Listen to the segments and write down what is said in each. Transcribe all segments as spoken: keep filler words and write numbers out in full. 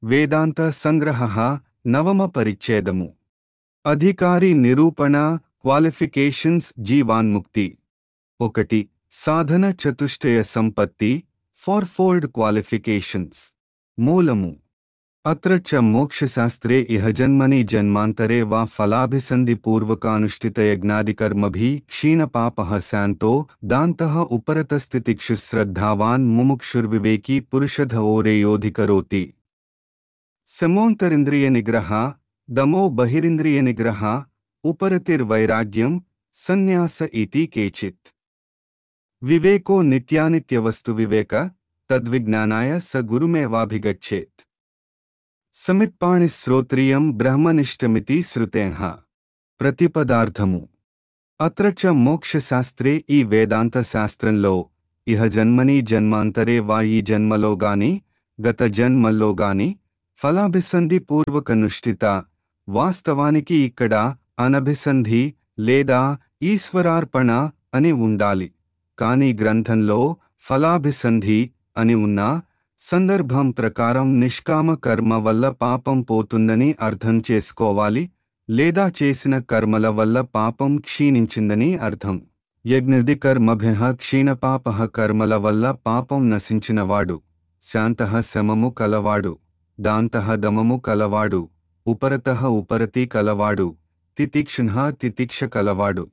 వేదాంత సంగ్రహః నవమ పరిచ్ఛేదము. అధికారి నిరూపణ క్వాలిఫికేషన్స్ జీవాన్ముక్తి. ఒకటి. సాధన చతుష్టయ సంపత్తి ఫోర్ ఫోల్డ్ క్వాలిఫికేషన్స్. మూలము. అత్ర చ మోక్షశాస్త్రే ఇహ జన్మని జన్మాంతరే వా ఫలాభిసంధి పూర్వకానుష్ఠితయజ్ఞాదికర్మభిః క్షీణపాపః శాంతో దాంతః ఉపరతస్థితిక్షు శ్రద్ధావాన్ ముముక్షుర్వివేకీ పురుషధ ఓరేయోధికరోతి. సమోంతరింద్రియ నిగ్రహ దమో బహిరింద్రియ నిగ్రహ ఉపరతిర్వైరాగ్యం సన్యాస ఇతి కేచిత్. వివేకో నిత్యానిత్యవస్తు వివేక తద్విజ్ఞానాయ స గురుమేవాభిగచ్ఛేత్. సమిత్పాణి శ్రోత్రియం బ్రహ్మనిష్టమితి శ్రుతేః. ప్రతిపదార్థము. అత్ర చ మోక్షశాస్త్రే ఈ వేదాంత శాస్త్రంలో ఇహ జన్మని జన్మాంతరే వా ఈ జన్మలో గాని గత జన్మల్లో గాని ఫలాభిసంధి పూర్వకనుష్ఠిత వాస్తవానికి ఇక్కడ అనభిసంధి లేదా ఈశ్వరార్పణ అని ఉండాలి. కాని గ్రంథంలో ఫలాభిసంధి అని ఉన్నా సందర్భం ప్రకారం నిష్కామ కర్మ వల్ల పాపం పోతుందని అర్థం చేసుకోవాలి, లేదా చేసిన కర్మల వల్ల పాపం క్షీణించిందని అర్థం. యజ్ఞది కర్మభ్యః క్షీణపాపః కర్మల వల్ల పాపం నశించినవాడు, శాంతః శమము కలవాడు, దాంతః దమము కలవాడు, ఉపరతః ఉపరతి కలవాడు, తితిక్షుః తితిక్ష కలవాడు,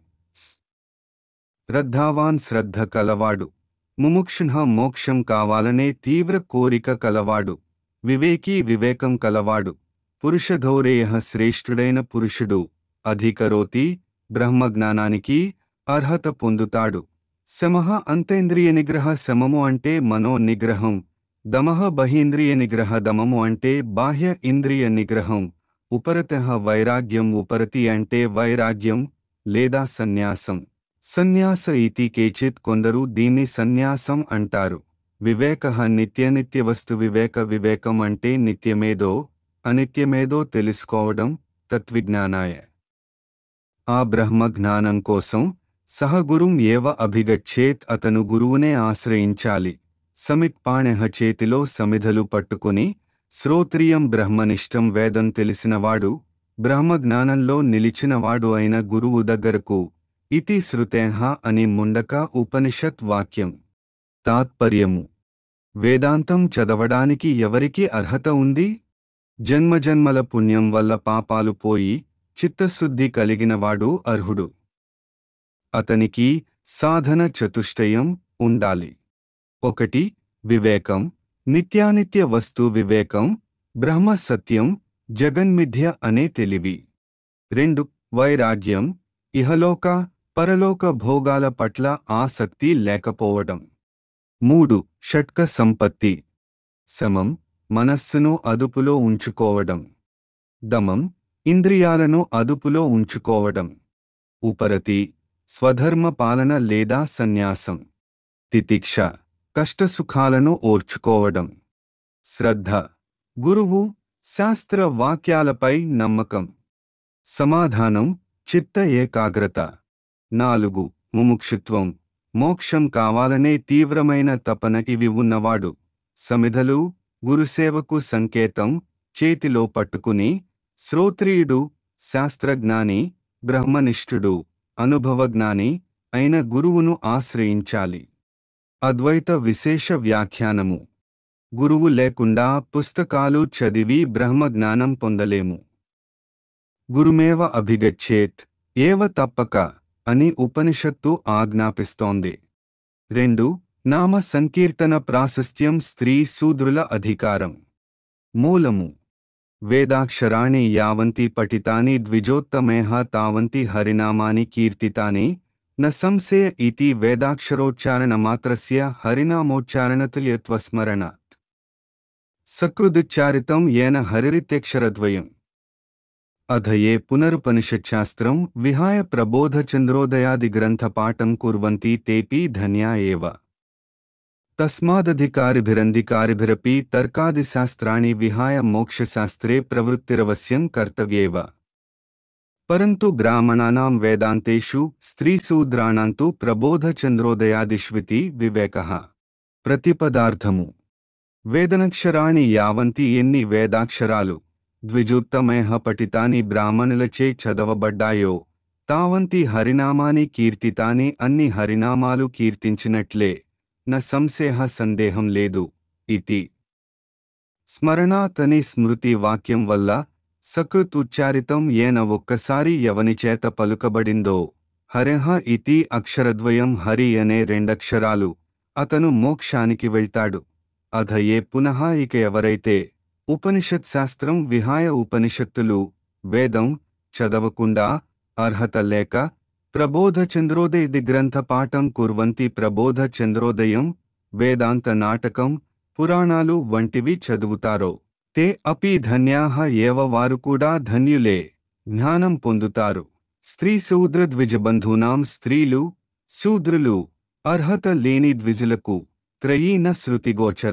శ్రద్ధావాన్ శ్రద్ధ కలవాడు, ముముక్షుః మోక్షం కావాలనే తీవ్ర కోరిక కలవాడు, వివేకీ వివేకం కలవాడు, పురుషధౌరేయః శ్రేష్ఠుడైన పురుషుడు, అధికరోతి బ్రహ్మజ్ఞానానికి అర్హత పొందుతాడు. శమః అంతేంద్రియ నిగ్రహ శమము అంటే మనో నిగ్రహం, దమః బహీంద్రియ నిగ్రహ దమము అంటే బాహ్య ఇంద్రియ నిగ్రహం, ఉపరతః వైరాగ్యం ఉపరతి అంటే వైరాగ్యం లేదా సన్యాసం. సన్యాస ఇతి కేచిత్ కొందరు దీన్ని సన్యాసం అంటారు. వివేకః నిత్యనిత్యవస్తు వివేక వివేకం అంటే నిత్యమేదో అనిత్యమేదో తెలుసుకోవడం. తత్విజ్ఞానాయ ఆ బ్రహ్మజ్ఞానం కోసం సహ గురుం ఏవ అభిగచ్ఛేత్ అతను గురువునే ఆశ్రయించాలి. సమిత్పాణెః చేతిలో సమిధలు పట్టుకుని శ్రోత్రియం బ్రహ్మనిష్టం వేదం తెలిసినవాడు బ్రహ్మజ్ఞానంలో నిలిచినవాడు అయిన గురువు దగ్గరకు ఇతి శ్రుతేః అని ముండక ఉపనిషత్ వాక్యం. తాత్పర్యము. వేదాంతం చదవడానికి ఎవరికి అర్హత ఉంది? జన్మజన్మల పుణ్యం వల్ల పాపాలు పోయి చిత్తశుద్ధి కలిగినవాడు అర్హుడు. అతనికి సాధన చతుష్టయం ఉండాలి. ఒకటి. వివేకం, నిత్యానిత్య వస్తు వివేకం, బ్రహ్మ సత్యం, జగన్మిథ్య అనే తెలివి. రెండు. వైరాగ్యం, ఇహలోక పరలోక భోగాల పట్ల ఆసక్తి లేకపోవడం. మూడు. షట్క సంపత్తి, శమం, మనస్సును అదుపులో ఉంచుకోవడం, దమం, ఇంద్రియాలను అదుపులో ఉంచుకోవడం, ఉపరతి, స్వధర్మ పాలన లేదా సన్యాసం, తితిక్ష, కష్టసుఖాలను ఓర్చుకోవడం, శ్రద్ధ, గురువు శాస్త్ర వాక్యాలపై నమ్మకం, సమాధానం, చిత్త ఏకాగ్రత. నాలుగు. ముముక్షుత్వం, మోక్షం కావాలనే తీవ్రమైన తపన. ఇవి ఉన్నవాడు సమిధలు గురుసేవకు సంకేతం చేతిలో పట్టుకుని శ్రోత్రియుడు, శాస్త్రజ్ఞాని, బ్రహ్మనిష్ఠుడు, అనుభవజ్ఞాని అయిన గురువును ఆశ్రయించాలి. అద్వైత విశేష వ్యాఖ్యానము. గురువు లేకుండా పుస్తకాలు చదివి బ్రహ్మజ్ఞానం పొందలేము. గురుమేవ అభిగచ్ఛేత్, ఏవ తప్పక అని ఉపనిషత్తు ఆజ్ఞాపిస్తోంది. రెండు. నామ సంకీర్తన ప్రాశస్త్యం స్త్రీ శూద్రుల అధికారం. మూలము. వేదాక్షరాణి యావంతి పఠితాని ద్విజోత్తమేః తావంతి హరినామాని కీర్తితాని న సంశయ ఇతి వేదాక్షరోచ్చారణమాత్రస్య హరినామోచ్చారణతుల్యత్వస్మరణాత్. సకృదుచ్చారితం ఏన హరిరిత్యక్షరద్వయం. అథ ఏ పునరుపనిషచ్శాస్త్రం విహాయ ప్రబోధచంద్రోదయాది గ్రంథపాఠం కుర్వంతి తేపి ధన్యా ఏవ. తస్మాదధికారిభిరంధికారిభిరపి తర్కాదిశాస్త్రాణి విహాయ మోక్షశాస్త్రే ప్రవృత్తిరవశ్యం కర్తవ్యేవ. పరంతు బ్రాహ్మణానాం వేదాంతేషు స్త్రీశూద్రాణాం తు ప్రబోధచంద్రోదయాదిష్వితి వివేకః. ప్రతిపదార్థము. వేదనక్షరాణి యావంతి ఎన్ని వేదాక్షరాలు ద్విజుత్తమేహ పఠితాని బ్రాహ్మణులచే చదవబడ్డాయో తావంతి హరినామాని కీర్తితాని అన్ని హరినామాలు కీర్తించినట్లే న సంశయ సందేహం లేదు ఇతి స్మరణాతని స్మృతి వాక్యం వల్ల సకృత్ ఉచ్చారితం ఏన ఒక్కసారి ఎవనిచేత పలుకబడిందో హరిహ ఇతి అక్షరద్వయం హరి అనే రెండక్షరాలు అతను మోక్షానికి వెళ్తాడు. అధ ఏ పునః ఇక ఎవరైతే ఉపనిషత్ శాస్త్రం విహాయ ఉపనిషత్తులు వేదం చదవకుండా అర్హత లేక ప్రబోధ చంద్రోదయ గ్రంథ పాఠం కుర్వంతి ప్రబోధ చంద్రోదయం వేదాంత నాటకం పురాణాలు వంటివి చదువుతారో తే అపి ధన్యాః ఏవ వారు కూడా ధన్యులే జ్ఞానం పొందుతారు. స్త్రీ శూద్ర ద్విజబంధూనాం స్త్రీలు శూద్రులు అర్హత లేని ద్విజులకు త్రయీన శృతిగోచర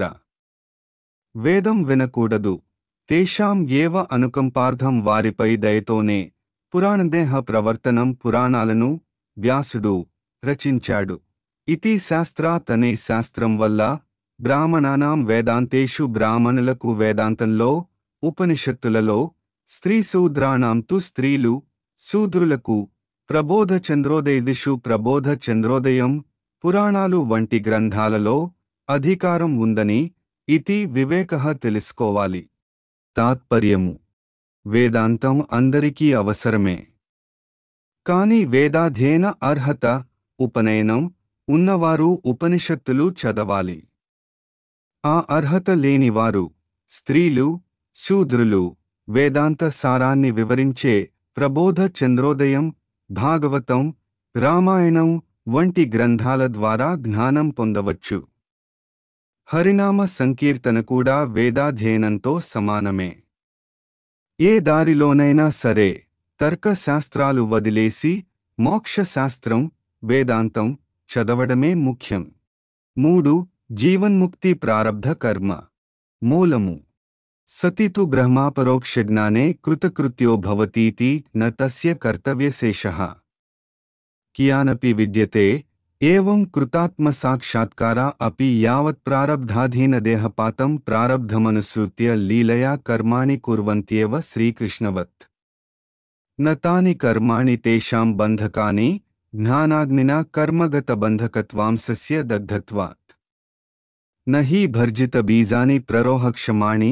వేదం వినకూడదు. తేషాం ఏవ అనుకంపార్థం వారిపై దయతోనే పురాణదేహ ప్రవర్తనం పురాణాలను వ్యాసుడు రచించాడు. ఇతి శాస్త్రాత్ అనే శాస్త్రం వల్ల బ్రాహ్మణానాం వేదాంతేషు బ్రాహ్మణులకు వేదాంతంలో ఉపనిషత్తులలో స్త్రీశూద్రాణాం తు స్త్రీలు శూద్రులకు ప్రబోధ చంద్రోదయదిషు ప్రబోధ చంద్రోదయం పురాణాలు వంటి గ్రంథాలలో అధికారం ఉందని ఇతి వివేకః తెలుసుకోవాలి. తాత్పర్యము వేదాంతం అందరికీ అవసరమే. కాని వేదాధ్యయన అర్హత ఉపనయనం ఉన్నవారు ఉపనిషత్తులు చదవాలి. ఆ అర్హత లేనివారు స్త్రీలు శూద్రులు వేదాంత సారాన్ని వివరించే ప్రబోధ చంద్రోదయం భాగవతం రామాయణం వంటి గ్రంథాల ద్వారా జ్ఞానం పొందవచ్చు. హరినామ సంకీర్తన కూడా వేదాధ్యయనంతో సమానమే. ఏ దారిలోనైనా సరే తర్కశాస్త్రాలు వదిలేసి మోక్షశాస్త్రం వేదాంతం చదవడమే ముఖ్యం. మూడు జీవన్ముక్తి ప్రారబ్ధ కర్మ మూలము. సతితు బ్రహ్మాపరోక్షజ్ఞానే కృతకృత్యో భవతీతి న తస్య కర్తవ్యశేషః కియానపి విద్యతే ఏవం కృతాత్మసాక్షాత్కార అపి యావత్ ప్రారబ్ధాధీనదేహపాతం ప్రారబ్ధమనుసృత్య లీలయా కర్మాణి కుర్వంత్యేవ శ్రీకృష్ణవత్ న తాని కర్మాణి తేషాం బంధకాని జ్ఞానాగ్నినా కర్మగత బంధకత్వాంశస్య దగ్ధత్వాత్ న హి భర్జిత బీజాని ప్రరోహక్షమాణి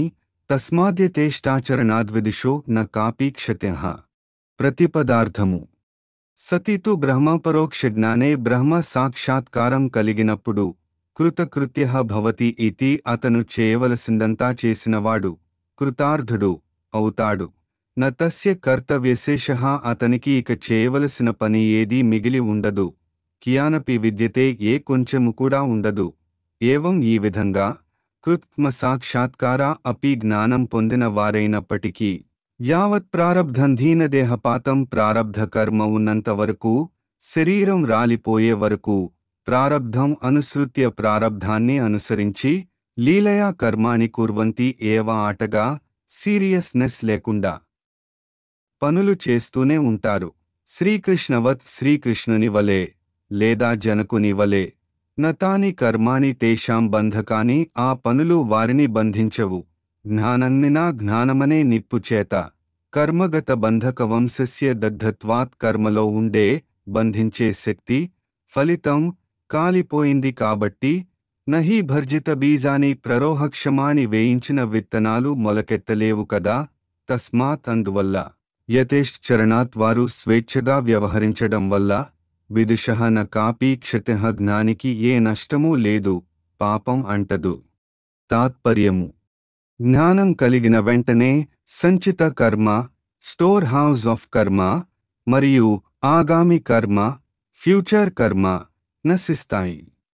తస్మాద్యతేష్టాచరణాద్విదుషో న కాపి క్షత్యః. ప్రతిపదార్థము. సతితు బ్రహ్మపరోక్షజ్ఞానే బ్రహ్మ సాక్షాత్కారం కలిగినప్పుడు కృతకృత్యః భవతి ఇతి అతను చేయవలసిందంతా చేసినవాడు కృతార్థుడు అవుతాడు. న తస్య కర్తవ్యశేషః అతనికి ఇక చేయవలసిన పని ఏదీ మిగిలి ఉండదు. కియానపి విద్యతే ఏ కొంచెము కూడా ఉండదు. ఏవం ఈ విధంగా కృత్మ సాక్షాత్కార అపి జ్ఞానం పొందిన వారైనప్పటికీ యావత్ ప్రారబ్ధంధీనదేహపాతం ప్రారబ్ధ కర్మ ఉన్నంతవరకు శరీరం రాలిపోయే వరకు ప్రారబ్ధం అనుసృత్య ప్రారబ్ధాన్ని అనుసరించి లీలయా కర్మాణి కుర్వంతి ఏవ ఆటగా సీరియస్నెస్ లేకుండా పనులు చేస్తూనే ఉంటారు. శ్రీకృష్ణవత్ శ్రీకృష్ణుని వలె లేదా జనకుని వలె. నతాని కర్మాణి తేషాం బంధకాని ఆ పనులు వారిని బంధించవు. జ్ఞానన్నినా జ్ఞానమనే నిప్పుచేత కర్మగత బంధక వంశస్య దగ్ధత్వాత్ కర్మలో ఉండే బంధించే శక్తి ఫలితం కాలిపోయింది కాబట్టి నహి భర్జిత బీజాని ప్రరోహక్షమాని వేయించిన విత్తనాలు మొలకెత్తలేవు కదా. తస్మాత్ అందువల్ల యతేశ్చరణాత్ వారు స్వేచ్ఛగా వ్యవహరించడం వల్ల విదుషః న కాపీ క్షతిః జ్ఞానికి ఏ నష్టమూ లేదు పాపం అంటదు. తాత్పర్యము జ్ఞానం కలిగిన వెంటనే సంచిత కర్మ స్టోర్ హౌస్ ఆఫ్ కర్మ మరియు ఆగామి కర్మ ఫ్యూచర్ కర్మ నశిస్తాయి.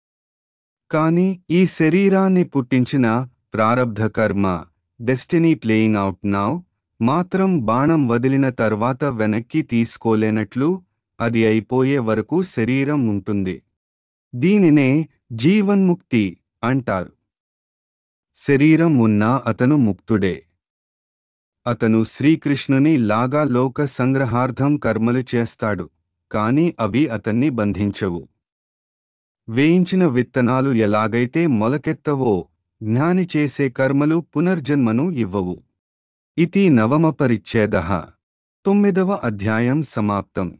కాని ఈ శరీరాన్ని పుట్టించిన ప్రారబ్ధ కర్మ డెస్టినీ ప్లేయింగ్ అవుట్ నౌ మాత్రం బాణం వదిలిన తర్వాత వెనక్కి తీసుకోలేనట్లు అది అయిపోయే వరకు శరీరం ఉంటుంది. దీనినే జీవన్ముక్తి అంటారు. శరీరం ఉన్నా అతను ముక్తుడే. అతను శ్రీకృష్ణుని లాగా లోక సంగ్రహార్థం కర్మలు చేస్తాడు. కాని అవి అతన్ని బంధించవు. వేయించిన విత్తనాలు ఎలాగైతే మొలకెత్తవో జ్ఞాని చేసే కర్మలు పునర్జన్మను ఇవ్వవు. ఇతి నవమ పరిచ్ఛేదః. తొమ్మిదవ అధ్యాయం సమాప్తం.